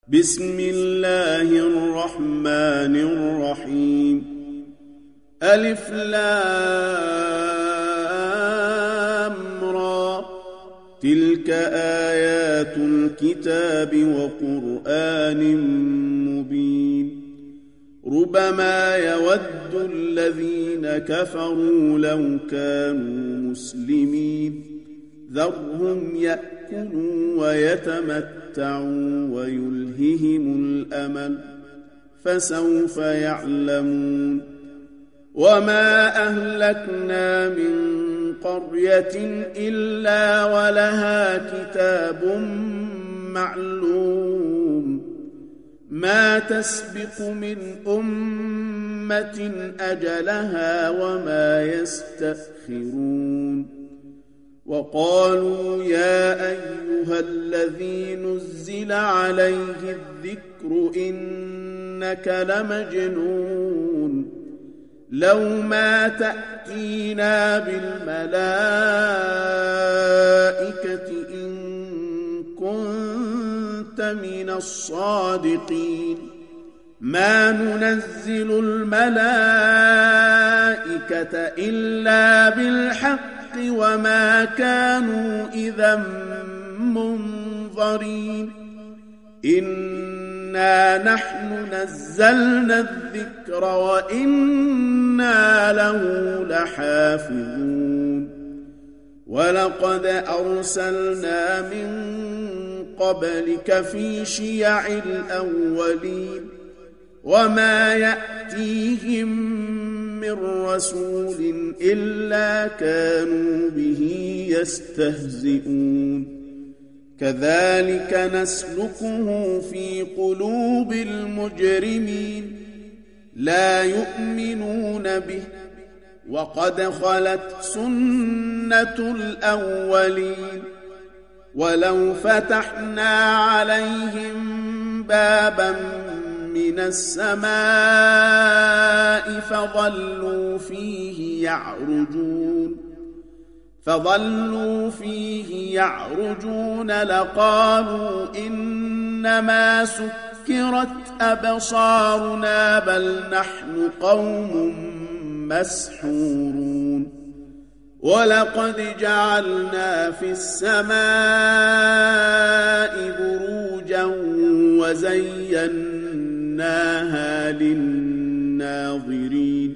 بسم الله الرحمن الرحيم ألف لام را تلك آيات الكتاب وقرآن مبين ربما يود الذين كفروا لو كانوا مسلمين ذرهم يأكلوا ويتمتعوا ويلههم الأمل فسوف يعلمون وما أهلكنا من قرية إلا ولها كتاب معلوم ما تسبق من أمة أجلها وما يستأخرون وقالوا يا أيها الذي نزل عليه الذكر إنك لمجنون لو ما تأتينا بالملائكة إن كنت من الصادقين ما ننزل الملائكة إلا بالحق وما كانوا إذا منظرين إنا نحن نزلنا الذكر وإنا له لحافظون ولقد أرسلنا من قبلك في شيع الأولين وما يأتيهم من رسول إلا كانوا به يستهزئون كذلك نسلكه في قلوب المجرمين لا يؤمنون به وقد خلت سنة الأولين ولو فتحنا عليهم بابا من السماء فظلوا فيه يعرجون لقالوا إنما سكرت أبصارنا بل نحن قوم مسحورون ولقد جعلنا في السماء بروجا وزيناها للناظرين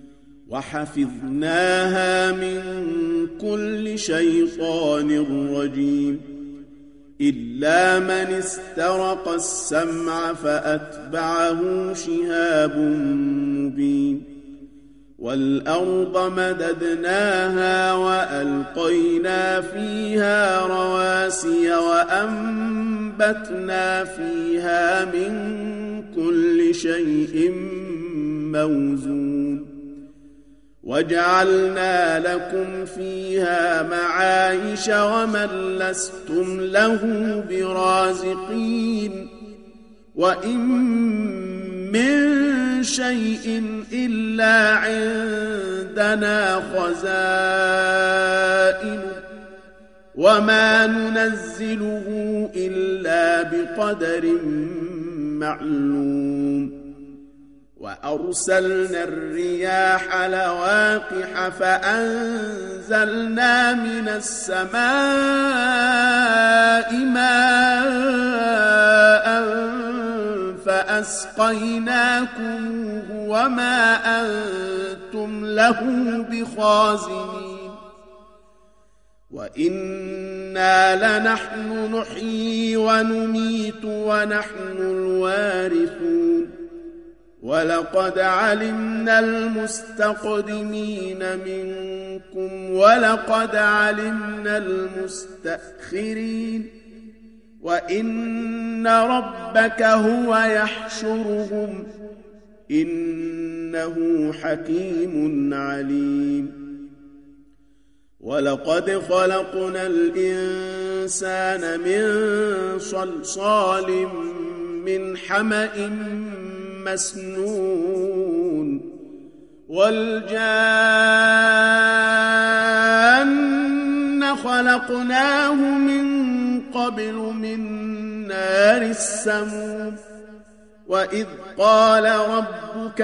وحفظناها من كل شيطان رجيم إلا من استرق السمع فأتبعه شهاب مبين والأرض مددناها وألقينا فيها رواسي وأنبتنا فيها من كل شيء موزون وجعلنا لكم فيها معايش ومن لستم له برازقين وإن من شيء إلا عندنا خزائن وما ننزله إلا بقدر معلوم وأرسلنا الرياح لواقح فأنزلنا من السماء ماء فأسقيناكموه وما أنتم له بخازنين وإنا لنحن نحيي ونميت ونحن الوارثون ولقد علمنا المستقدمين منكم ولقد علمنا المستأخرين وإن ربك هو يحشرهم إنه حكيم عليم ولقد خلقنا الإنسان من صلصال من حمأ مسنون والجان خلقناه من قبل من النار السموم وإذ قال ربك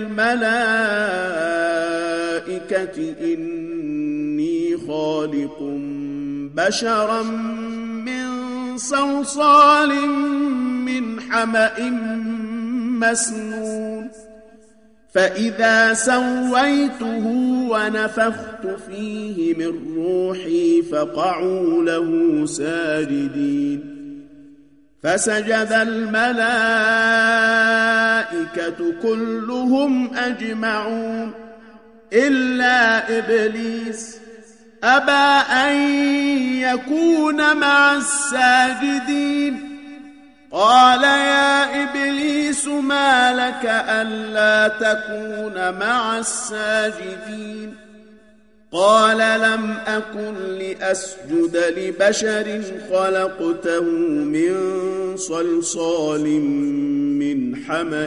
للملائكة إني خالق بشرا من صلصال من حمأ مسنون فإذا سويته ونفخت فيه من روحي فقعوا له ساجدين فسجد الملائكة كلهم أجمعون إلا إبليس أبى أن يكون مع الساجدين قال يا إبليس ما لك ألا تكون مع الساجدين قال لم أكن لأسجد لبشر خلقته من صلصال من حمأ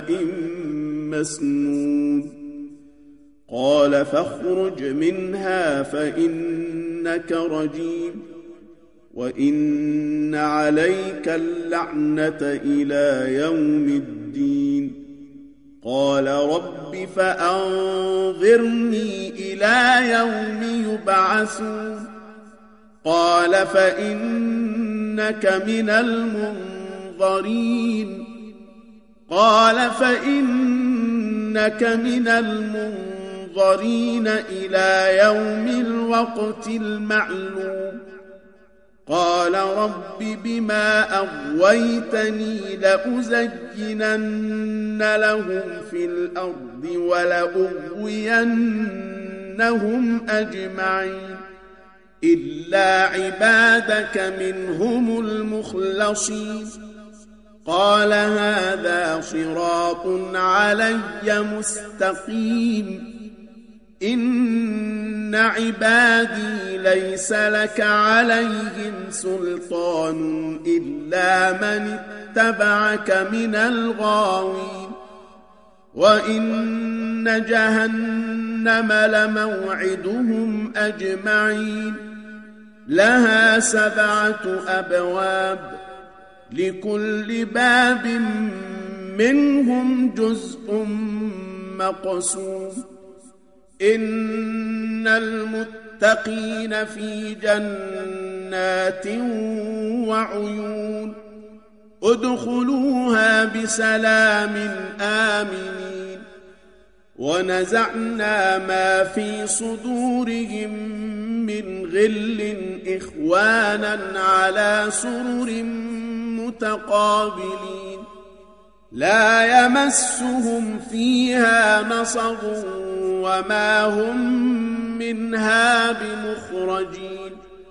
مسنون قال فاخرج منها فإنك رجيم وإن عليك اللعنة إلى يوم الدين قال رب فأنظرني إلى يوم يبعثون قال فإنك من المنظرين إلى يوم الوقت المعلوم قال رب بما أغويتني لأزينن لهم في الأرض ولأغوينهم أجمعين إلا عبادك منهم المخلصين قال هذا صراط علي مستقيم إن عبادي ليس لك عليهم سلطان إلا من اتبعك من الغاوين وإن جهنم لموعدهم أجمعين لها 7 أبواب لكل باب منهم جزء مقسوم إن المتقين في جنات وعيون ادخلوها بسلام آمنين ونزعنا ما في صدورهم من غل إخوانا على سرر متقابلين لا يمسهم فيها نصب وما هم منها بمخرجين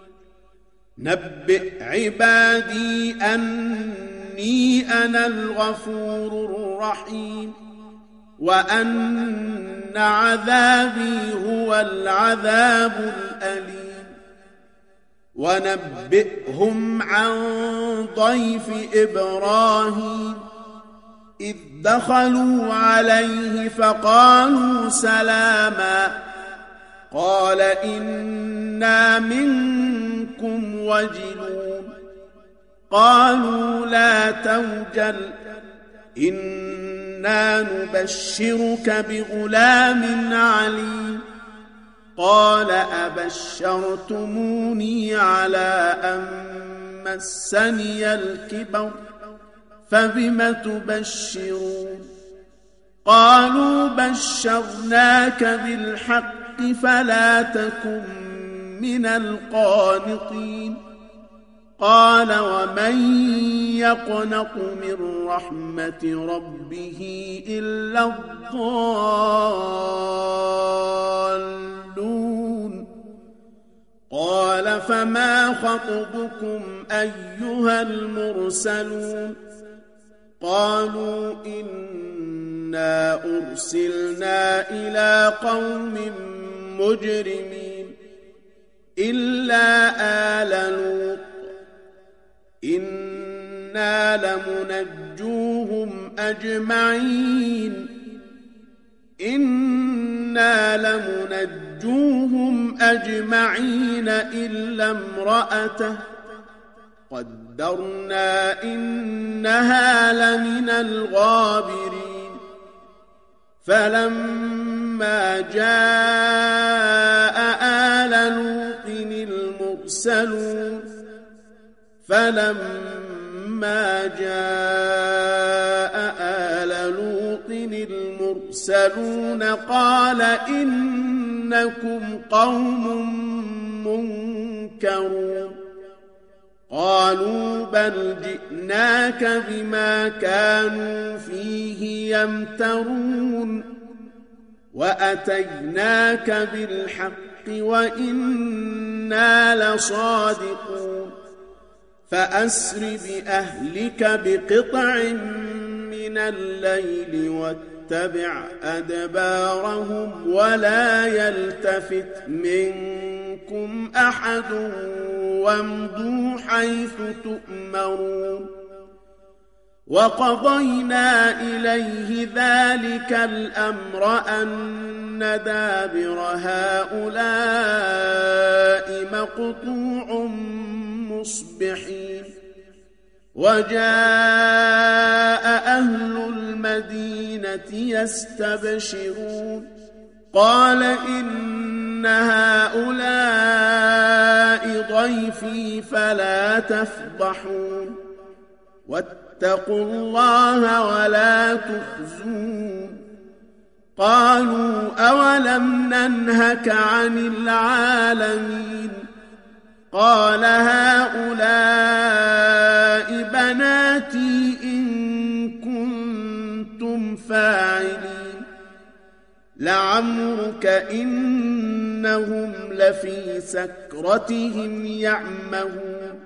نبئ عبادي أني أنا الغفور الرحيم وأن عذابي هو العذاب الأليم ونبئهم عن ضيف إبراهيم إذ دخلوا عليه فقالوا سلاما قال إنا منكم وجلون قالوا لا توجل إنا نبشرك بغلام عليم قال أبشرتموني على أن مسني الكبر فبم تبشرون قالوا بشرناك بالحق فلا تكن من القانطين قال ومن يقنط من رحمة ربه إلا الضالون قال فما خطبكم أيها المرسلون قالوا إنا أرسلنا إلى قوم مجرمين إلا آل لوط إنا لمنجوهم أجمعين إلا امرأته قدرنا إنها لمن الغابرين فلما جاء آل لوط المرسلون قال إنكم قوم منكرون قالوا بل جئناك بما كانوا فيه يمترون وأتيناك بالحق وإنا لصادقون فأسر بأهلك بقطع من الليل واتبع أدبارهم ولا يلتفت منكم أحد وامضوا حيث تؤمرون وقضينا إليه ذلك الأمر أن دابر هؤلاء مقطوع مصبحين وجاء أهل المدينة يستبشرون قال إن هؤلاء ضيفي فلا تفضحون واتقوا الله ولا تخزون قالوا أولم ننهك عن العالمين قال هؤلاء بناتي إن كنتم فاعلين لعمرك إنهم لفي سكرتهم يعمهون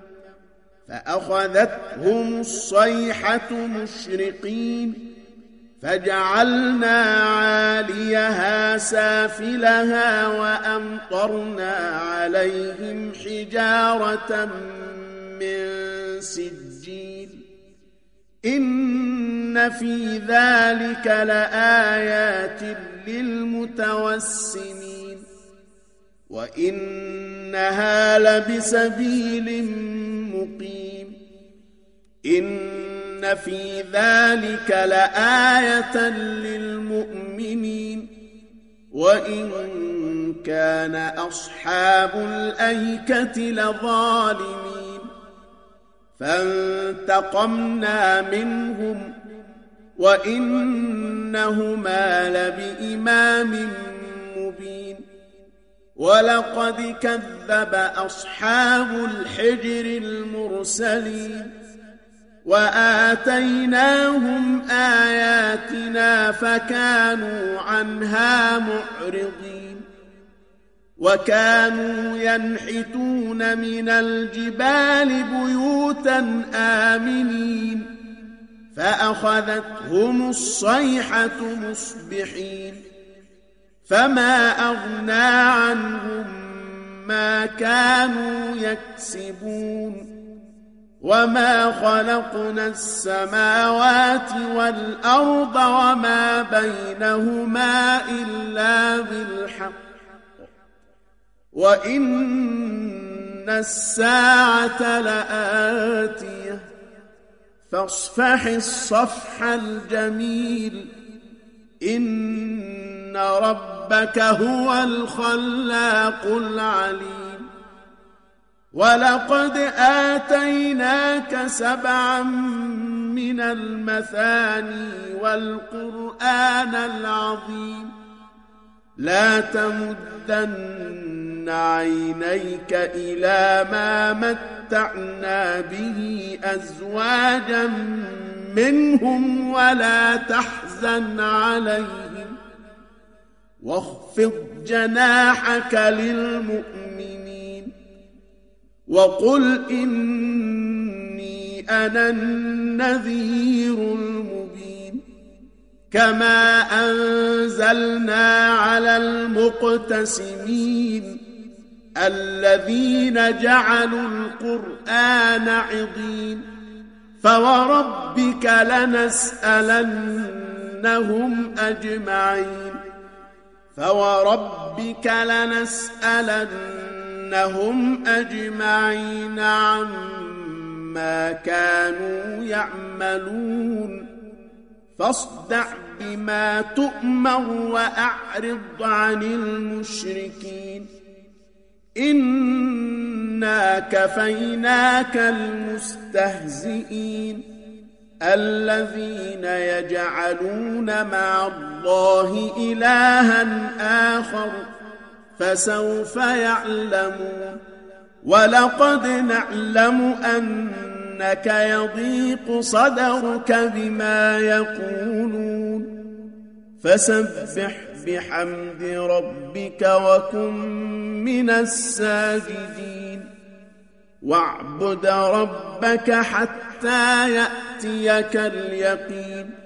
فأخذتهم الصيحة مشرقين فجعلنا عاليها سافلها وأمطرنا عليهم حجارة من سجيل إن في ذلك لآيات للمتوسمين وإنها لبسبيل مقيم إن في ذلك لآية للمؤمنين وإن كان أصحاب الأيكة لظالمين فانتقمنا منهم وإنهما لبإمام مبين ولقد كذب أصحاب الحجر المرسلين وآتيناهم آياتنا فكانوا عنها معرضين وكانوا ينحتون من الجبال بيوتا آمنين فأخذتهم الصيحة مصبحين فما أغنى عنهم ما كانوا يكسبون وما خلقنا السماوات والأرض وما بينهما إلا بالحق وإن الساعة لآتية فاصفح الصفح الجميل إن ربك هو الخلاق العليم ولقد آتيناك 7 من المثاني والقرآن العظيم لا تمدن عينيك إلى ما متعنا به أزواجا منهم ولا تحزن عليهم واخفض جناحك للمؤمنين وقل إني أنا النذير المبين كما أنزلنا على المقتسمين الذين جعلوا القرآن عضين فوربك لنسألنهم أجمعين ما كانوا يعملون فاصدع بما تؤمر وأعرض عن المشركين إنا كفيناك المستهزئين الذين يجعلون مع الله إلها آخر فسوف يعلمون ولقد نعلم أنك يضيق صدرك بما يقولون فسبح بحمد ربك وكن من الساجدين واعبد ربك حتى يأتيك اليقين